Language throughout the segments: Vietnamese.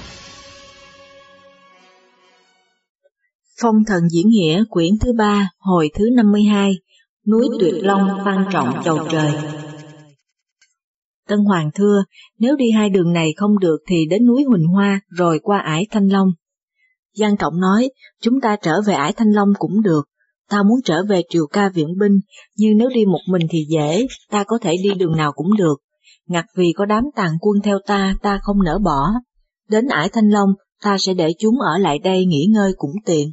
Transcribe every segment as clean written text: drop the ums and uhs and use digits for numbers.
Phong thần diễn nghĩa quyển thứ 3, hồi thứ 52, núi Tuyệt Long Văn Trọng chầu trời. Tân Hoàng thưa, nếu đi hai đường này không được thì đến núi Huỳnh Hoa rồi qua ải Thanh Long. Văn Trọng nói, chúng ta trở về ải Thanh Long cũng được, ta muốn trở về Triều Ca viện binh, nhưng nếu đi một mình thì dễ, ta có thể đi đường nào cũng được. Ngặt vì có đám tàn quân theo ta không nỡ bỏ. Đến ải Thanh Long, ta sẽ để chúng ở lại đây nghỉ ngơi cũng tiện.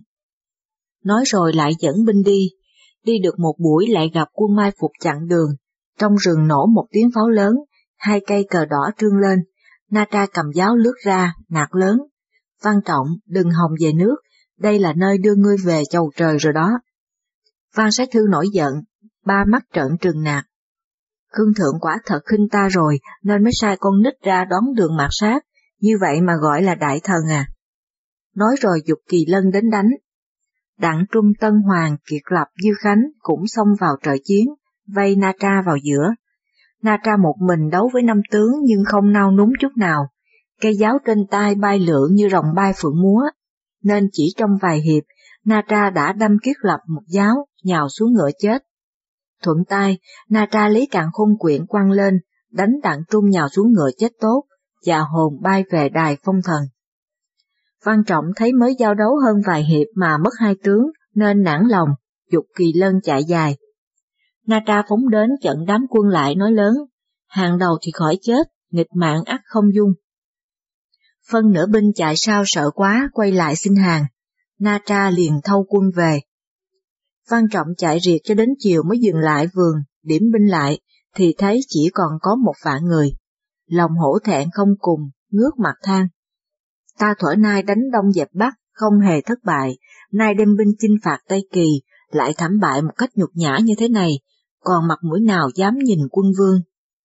Nói rồi lại dẫn binh đi được một buổi lại gặp quân mai phục chặn đường. Trong rừng nổ một tiếng pháo lớn, 2 cây cờ đỏ trương lên, Na Tra cầm giáo lướt ra, nạt lớn. Văn Trọng, đừng hòng về nước, đây là nơi đưa ngươi về chầu trời rồi đó. Văn Sát Thư nổi giận, 3 mắt trợn trừng nạt. Khương Thượng quả thật khinh ta rồi, nên mới sai con nít ra đón đường mạt sát, như vậy mà gọi là đại thần à. Nói rồi giục Kỳ Lân đến đánh. Đặng Trung, Tân Hoàng, Kiệt Lập, Dư Khánh cũng xông vào trời chiến, vây Na Tra vào giữa. Na Tra một mình đấu với 5 tướng nhưng không nao núng chút nào, cây giáo trên tay bay lượn như rồng bay phượng múa, nên chỉ trong vài hiệp, Na Tra đã đâm Kiệt Lập một giáo, nhào xuống ngựa chết. Thuận tay, Na Tra lấy càn khôn quyển quăng lên, đánh Đặng Trung nhào xuống ngựa chết tốt, và hồn bay về đài phong thần. Văn Trọng thấy mới giao đấu hơn vài hiệp mà mất 2 tướng, nên nản lòng, giục Kỳ Lân chạy dài. Na Tra phóng đến chặn đám quân lại nói lớn, hàng đầu thì khỏi chết, nghịch mạng ắt không dung. Phân nửa binh chạy sau sợ quá, quay lại xin hàng. Na Tra liền thâu quân về. Văn Trọng chạy riệt cho đến chiều mới dừng lại vườn, điểm binh lại, thì thấy chỉ còn có 1 vạn người. Lòng hổ thẹn không cùng, ngước mặt than. Ta thuở nay đánh Đông dẹp Bắc, không hề thất bại, nay đem binh chinh phạt Tây Kỳ, lại thảm bại một cách nhục nhã như thế này, còn mặt mũi nào dám nhìn quân vương.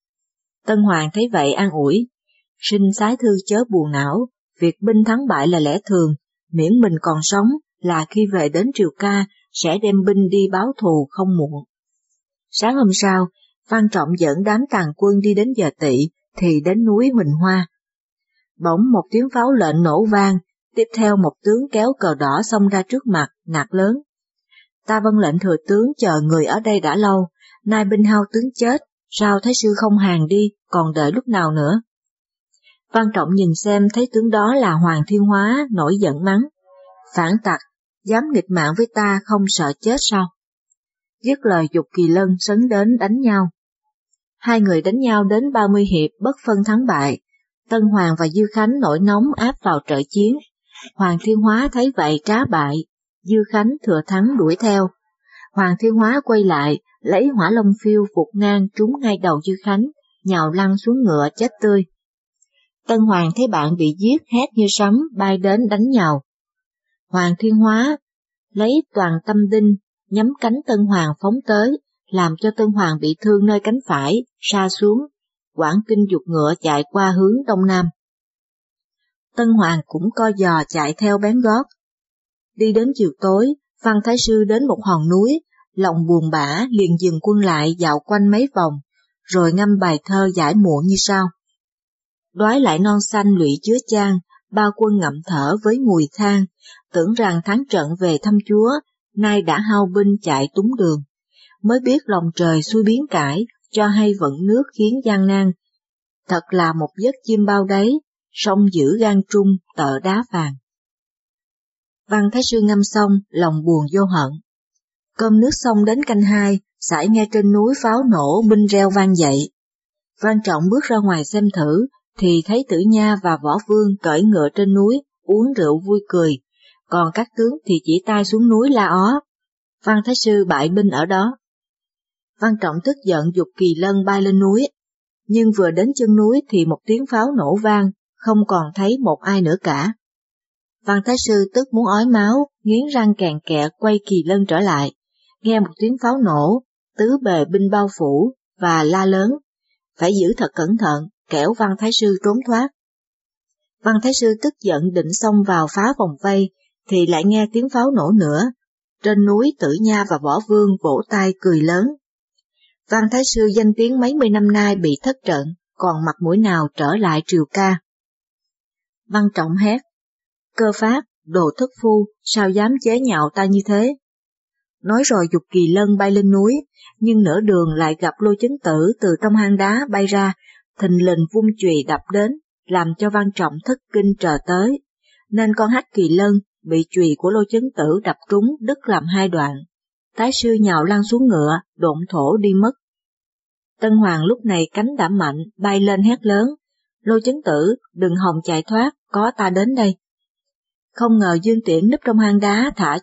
Tân Hoàng thấy vậy an ủi, xin Sái Thư chớ buồn não, việc binh thắng bại là lẽ thường, miễn mình còn sống là khi về đến Triều Ca sẽ đem binh đi báo thù không muộn. Sáng hôm sau, Văn Trọng dẫn đám tàn quân đi đến giờ Tỵ thì đến núi Huỳnh Hoa. Bỗng một tiếng pháo lệnh nổ vang, tiếp theo một tướng kéo cờ đỏ xông ra trước mặt, nạt lớn. Ta vâng lệnh thừa tướng chờ người ở đây đã lâu, nay binh hao tướng chết, sao Thái sư không hàng đi, còn đợi lúc nào nữa? Văn Trọng nhìn xem thấy tướng đó là Hoàng Thiên Hóa, nổi giận mắng. Phản tặc, dám nghịch mạng với ta không sợ chết sao? Dứt lời giục Kỳ Lân sấn đến đánh nhau. 2 người đánh nhau đến 30 hiệp bất phân thắng bại. Tân Hoàng và Dư Khánh nổi nóng áp vào trợ chiến. Hoàng Thiên Hóa thấy vậy trá bại, Dư Khánh thừa thắng đuổi theo. Hoàng Thiên Hóa quay lại, lấy hỏa long phiêu vụt ngang trúng ngay đầu Dư Khánh, nhào lăn xuống ngựa chết tươi. Tân Hoàng thấy bạn bị giết hét như sấm bay đến đánh nhào. Hoàng Thiên Hóa lấy toàn tâm đinh nhắm cánh Tân Hoàng phóng tới, làm cho Tân Hoàng bị thương nơi cánh phải, sa xuống. Quảng Kinh giục ngựa chạy qua hướng đông nam. Tân Hoàng cũng co giò chạy theo bén gót. Đi đến chiều tối, Văn Thái sư đến một hòn núi, lòng buồn bã liền dừng quân lại dạo quanh mấy vòng, rồi ngâm bài thơ giải muộn như sau. Đoái lại non xanh lụy chứa chan, bao quân ngậm thở với mùi than, tưởng rằng thắng trận về thăm chúa, nay đã hao binh chạy túng đường. Mới biết lòng trời xuôi biến cải, cho hay vận nước khiến gian nan. Thật là một giấc chim bao đáy, sông giữ gan trung tợ đá vàng. Văn Thái sư ngâm xong, lòng buồn vô hận. Cơm nước xong đến canh 2, sải nghe trên núi pháo nổ binh reo vang dậy. Văn Trọng bước ra ngoài xem thử, thì thấy Tử Nha và Võ Vương cởi ngựa trên núi, uống rượu vui cười, còn các tướng thì chỉ tay xuống núi la ó. Văn Thái sư bại binh ở đó. Văn Trọng tức giận giục Kỳ Lân bay lên núi, nhưng vừa đến chân núi thì một tiếng pháo nổ vang, không còn thấy một ai nữa cả. Văn Thái sư tức muốn ói máu, nghiến răng kèn kẹt quay Kỳ Lân trở lại, nghe một tiếng pháo nổ, tứ bề binh bao phủ, và la lớn, phải giữ thật cẩn thận, kẻo Văn Thái sư trốn thoát. Văn Thái sư tức giận định xông vào phá vòng vây, thì lại nghe tiếng pháo nổ nữa. Trên núi Tử Nha và Võ Vương vỗ tay cười lớn. Văn Thái sư danh tiếng mấy mươi năm nay bị thất trận, còn mặt mũi nào trở lại Triều Ca. Văn Trọng hét: Cơ Phát, đồ thất phu, sao dám chế nhạo ta như thế? Nói rồi giục Kỳ Lân bay lên núi, nhưng nửa đường lại gặp Lô Chấn Tử từ trong hang đá bay ra, thình lình vung chùy đập đến, làm cho Văn Trọng thất kinh trờ tới, nên con hắc Kỳ Lân bị chùy của Lô Chấn Tử đập trúng đứt làm hai đoạn. Thái sư nhào lăn xuống ngựa, độn thổ đi mất. Tân Hoàng lúc này cánh đã mạnh, bay lên hét lớn: Lô Chấn Tử, đừng hòng chạy thoát, có ta đến đây. Không ngờ Dương Tiễn núp trong hang đá thả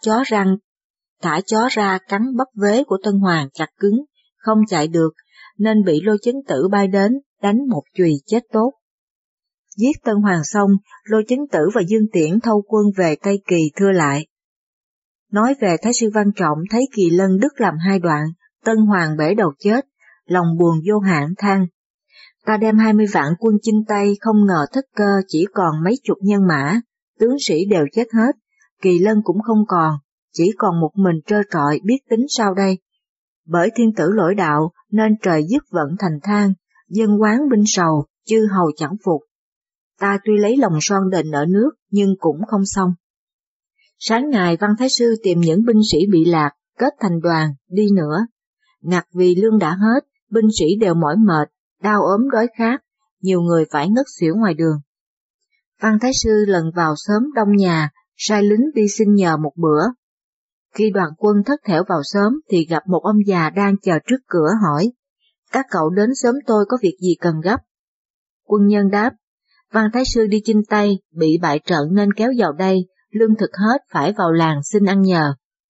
chó ra cắn bắp vế của Tân Hoàng chặt cứng, không chạy được, nên bị Lô Chấn Tử bay đến, đánh một chùy chết tốt. Giết Tân Hoàng xong, Lô Chấn Tử và Dương Tiễn thâu quân về Tây Kỳ thưa lại. Nói về Thái sư Văn Trọng thấy Kỳ Lân đứt làm hai đoạn, Tân Hoàng bể đầu chết, lòng buồn vô hạn than: Ta đem 20 vạn quân chinh Tây, không ngờ thất cơ chỉ còn mấy chục nhân mã, tướng sĩ đều chết hết, Kỳ Lân cũng không còn, chỉ còn một mình trơ trọi, biết tính sao đây. Bởi thiên tử lỗi đạo nên trời dứt vận thành than, dân oán binh sầu, chư hầu chẳng phục. Ta tuy lấy lòng son đền nợ nước nhưng cũng không xong. Sáng ngày Văn Thái sư tìm những binh sĩ bị lạc, kết thành đoàn, đi nữa. Ngặt vì lương đã hết, binh sĩ đều mỏi mệt, đau ốm đói khát, nhiều người phải ngất xỉu ngoài đường. Văn Thái sư lần vào xóm đông nhà, sai lính đi xin nhờ một bữa. Khi đoàn quân thất thểu vào xóm thì gặp một ông già đang chờ trước cửa hỏi: Các cậu đến xóm tôi có việc gì cần gấp? Quân nhân đáp: Văn Thái sư đi chinh Tây, bị bại trận nên kéo vào đây, lương thực hết phải vào làng xin ăn nhờ.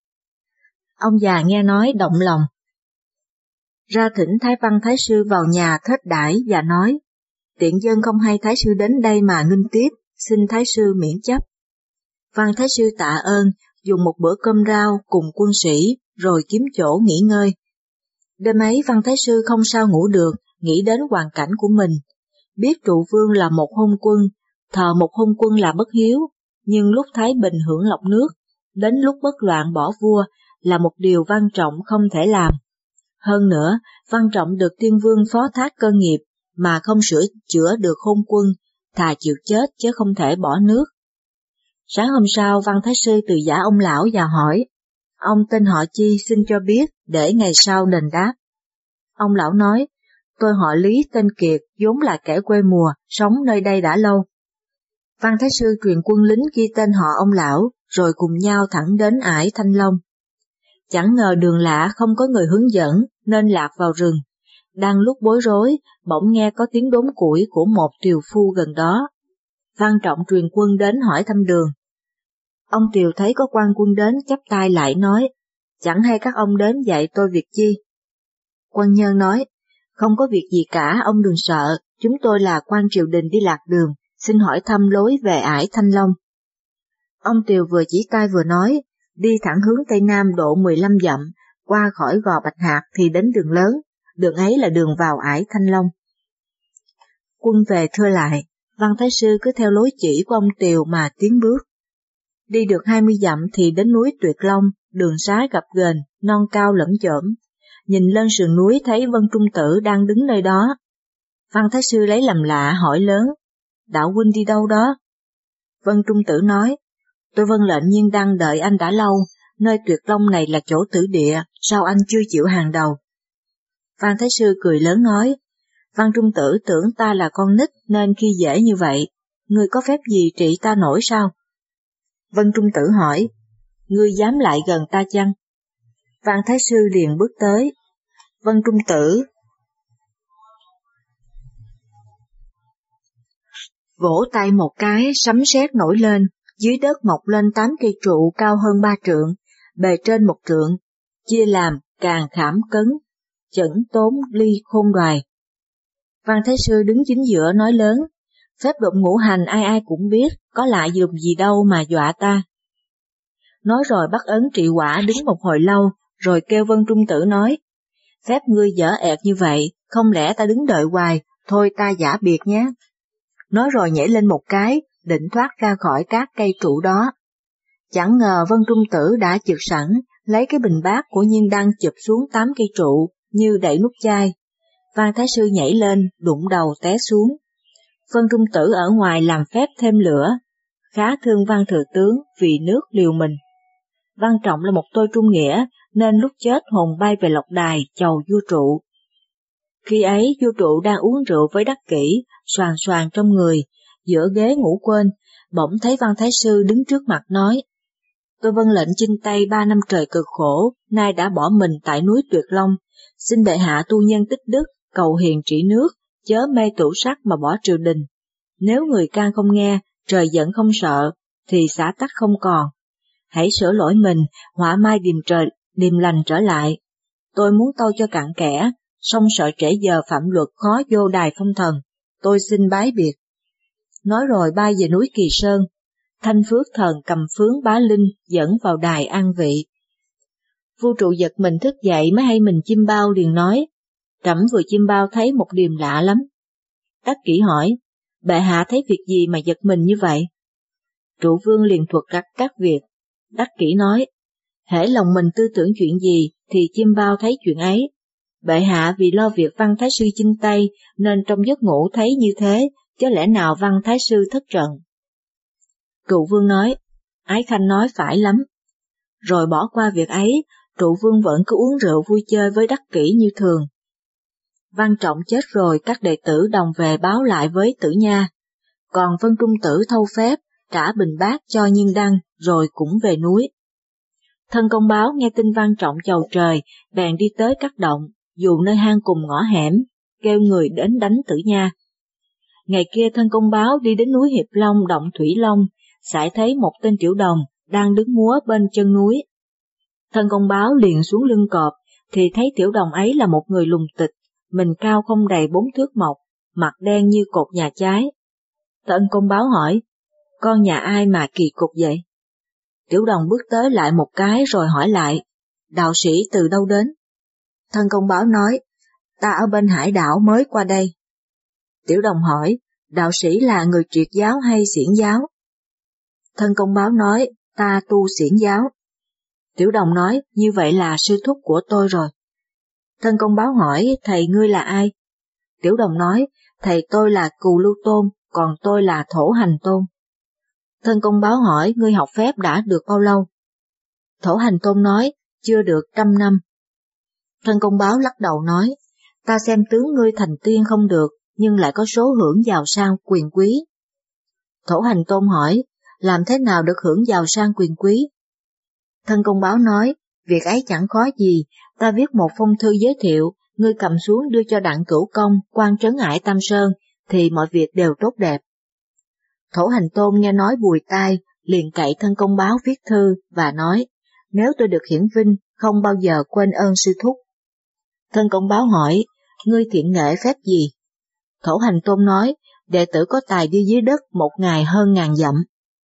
Ông già nghe nói động lòng, ra thỉnh Thái Văn Thái sư vào nhà thết đãi và nói: Tiện dân không hay Thái sư đến đây mà nghinh tiếp, xin Thái sư miễn chấp. Văn Thái sư tạ ơn, dùng một bữa cơm rau cùng quân sĩ, rồi kiếm chỗ nghỉ ngơi. Đêm ấy Văn Thái sư không sao ngủ được, nghĩ đến hoàn cảnh của mình. Biết trụ vương là một hôn quân, thờ một hôn quân là bất hiếu, nhưng lúc Thái Bình hưởng lộc nước, đến lúc bất loạn bỏ vua là một điều Văn Trọng không thể làm. Hơn nữa, Văn Trọng được Tiên Vương phó thác cơ nghiệp mà không sửa chữa được hôn quân, thà chịu chết chứ không thể bỏ nước. Sáng hôm sau, Văn Thái sư từ giả ông lão và hỏi: Ông tên họ chi xin cho biết để ngày sau đền đáp. Ông lão nói: Tôi họ Lý tên Kiệt, vốn là kẻ quê mùa, sống nơi đây đã lâu. Văn Thái sư truyền quân lính ghi tên họ ông lão, rồi cùng nhau thẳng đến ải Thanh Long. Chẳng ngờ đường lạ không có người hướng dẫn, nên lạc vào rừng. Đang lúc bối rối, bỗng nghe có tiếng đốn củi của một tiều phu gần đó. Văn Trọng truyền quân đến hỏi thăm đường. Ông tiều thấy có quan quân đến chắp tay lại nói: Chẳng hay các ông đến dạy tôi việc chi? Quan nhân nói: Không có việc gì cả, ông đừng sợ, chúng tôi là quan triều đình đi lạc đường, xin hỏi thăm lối về ải Thanh Long. Ông tiều vừa chỉ tay vừa nói: Đi thẳng hướng Tây Nam độ 15 dặm, qua khỏi Gò Bạch Hạc thì đến đường lớn, đường ấy là đường vào ải Thanh Long. Quân về thưa lại, Văn Thái sư cứ theo lối chỉ của ông tiều mà tiến bước. Đi được 20 dặm thì đến núi Tuyệt Long, đường xá gập ghềnh, non cao lẫm chởm. Nhìn lên sườn núi thấy Vân Trung Tử đang đứng nơi đó. Văn Thái sư lấy làm lạ hỏi lớn: Đạo huynh đi đâu đó? Vân Trung Tử nói: Tôi vâng lệnh Nhiên Đăng đợi anh đã lâu, nơi Tuyệt Long này là chỗ tử địa, sao anh chưa chịu hàng đầu? Văn Thái sư cười lớn nói: Văn Trung Tử tưởng ta là con nít nên khi dễ như vậy, ngươi có phép gì trị ta nổi sao? Vân Trung Tử hỏi: Ngươi dám lại gần ta chăng? Văn Thái sư liền bước tới. Vân Trung Tử vỗ tay một cái, sấm sét nổi lên, dưới đất mọc lên 8 cây trụ cao hơn 3 trượng, bề trên 1 trượng, chia làm Càn Khảm Cấn, Chẩn Tốn Ly Khôn Đoài. Văn Thái sư đứng chính giữa nói lớn: Phép độn ngũ hành ai ai cũng biết, có lạ dùng gì đâu mà dọa ta. Nói rồi bắt ấn trị quả đứng một hồi lâu, rồi kêu Vân Trung Tử nói: Phép ngươi dở ẹt như vậy, không lẽ ta đứng đợi hoài, thôi ta giả biệt nhé. Nói rồi nhảy lên một cái, định thoát ra khỏi các cây trụ đó. Chẳng ngờ Vân Trung Tử đã chực sẵn, lấy cái bình bát của Nhiên Đăng chụp xuống 8 cây trụ, như đậy nút chai. Văn Thái sư nhảy lên, đụng đầu té xuống. Vân Trung Tử ở ngoài làm phép thêm lửa, khá thương Văn Thừa Tướng vì nước liều mình. Văn Trọng là một tôi trung nghĩa, nên lúc chết hồn bay về Lộc Đài chầu vua Trụ. Khi ấy vua Trụ đang uống rượu với Đắc Kỷ, xoàn xoàn trong người, giữa ghế ngủ quên, bỗng thấy Văn Thái Sư đứng trước mặt nói: Tôi vâng lệnh chinh Tây 3 năm trời cực khổ, nay đã bỏ mình tại núi Tuyệt Long, xin bệ hạ tu nhân tích đức, cầu hiền trị nước, chớ mê tửu sắc mà bỏ triều đình. Nếu người can không nghe, trời giận không sợ, thì xã tắc không còn. Hãy sửa lỗi mình, họa mai điềm lành trở lại. Tôi muốn tâu cho cặn kẽ, song sợ trễ giờ phạm luật khó vô đài phong thần, tôi xin bái biệt. Nói rồi bay về núi Kỳ Sơn. Thanh Phước Thần cầm phướng Bá Linh dẫn vào đài an vị. Vua Trụ giật mình thức dậy mới hay mình chim bao, liền nói: Trẫm vừa chim bao thấy một điềm lạ lắm. Đắc Kỷ hỏi: Bệ hạ thấy việc gì mà giật mình như vậy? Trụ Vương liền thuật các việc. Đắc Kỷ nói: hễ lòng mình tư tưởng chuyện gì thì chim bao thấy chuyện ấy. Bệ hạ vì lo việc Văn Thái Sư chinh Tây nên trong giấc ngủ thấy như thế, chứ lẽ nào Văn Thái Sư thất trận. Trụ Vương nói: Ái Khanh nói phải lắm. Rồi bỏ qua việc ấy, Trụ Vương vẫn cứ uống rượu vui chơi với Đắc Kỷ như thường. Văn Trọng chết rồi, các đệ tử đồng về báo lại với Tử Nha. Còn Vân Trung Tử thâu phép, trả bình bát cho Nhiên Đăng, rồi cũng về núi. Thân Công Báo nghe tin Văn Trọng chầu trời, bèn đi tới các động, dù nơi hang cùng ngõ hẻm, kêu người đến đánh Tử Nha. Ngày kia Thân Công Báo đi đến núi Hiệp Long, động Thủy Long, sải thấy một tên tiểu đồng đang đứng múa bên chân núi. Thân Công Báo liền xuống lưng cọp, thì thấy tiểu đồng ấy là một người lùng tịch, mình cao không đầy 4 thước mộc, mặt đen như cột nhà trái. Thân Công Báo hỏi: Con nhà ai mà kỳ cục vậy? Tiểu đồng bước tới lại một cái rồi hỏi lại: Đạo sĩ từ đâu đến? Thân Công Báo nói: Ta ở bên hải đảo mới qua đây. Tiểu đồng hỏi: Đạo sĩ là người triệt giáo hay xiển giáo? Thân Công Báo nói: Ta tu xiển giáo. Tiểu đồng nói: Như vậy là sư thúc của tôi rồi. Thân Công Báo hỏi: Thầy ngươi là ai? Tiểu đồng nói: Thầy tôi là Cù Lưu Tôn, còn tôi là Thổ Hành Tôn. Thân Công Báo hỏi: Ngươi học phép đã được bao lâu? Thổ Hành Tôn nói: Chưa được 100 năm. Thân Công Báo lắc đầu nói: Ta xem tướng ngươi thành tiên không được, nhưng lại có số hưởng giàu sang quyền quý. Thổ Hành Tôn hỏi: Làm thế nào được hưởng giàu sang quyền quý? Thân Công Báo nói: Việc ấy chẳng khó gì, ta viết một phong thư giới thiệu, ngươi cầm xuống đưa cho Đặng Cửu Công, quan trấn ải Tam Sơn, thì mọi việc đều tốt đẹp. Thổ Hành Tôn nghe nói bùi tai, liền cậy Thân Công Báo viết thư và nói: Nếu tôi được hiển vinh, không bao giờ quên ơn sư thúc. Thân Công Báo hỏi: Ngươi thiện nghệ phép gì? Thổ Hành Tôn nói: Đệ tử có tài đi dưới đất 1 ngày hơn 1000 dặm.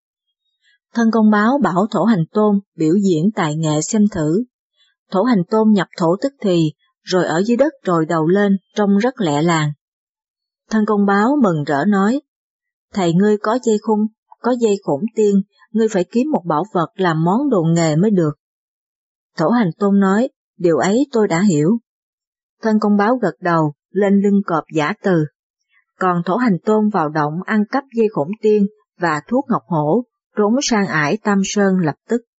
Thân Công Báo bảo Thổ Hành Tôn biểu diễn tài nghệ xem thử. Thổ Hành Tôn nhập thổ tức thì, rồi ở dưới đất trồi đầu lên, trông rất lẹ làng. Thân Công Báo mừng rỡ nói: Thầy ngươi có dây khổn tiên, ngươi phải kiếm một bảo vật làm món đồ nghề mới được. Thổ Hành Tôn nói: Điều ấy tôi đã hiểu. Thân Công Báo gật đầu, lên lưng cọp giả từ. Còn Thổ Hành Tôn vào động ăn cắp dây khổn tiên và thuốc ngọc hổ, trốn sang ải Tam Sơn lập tức.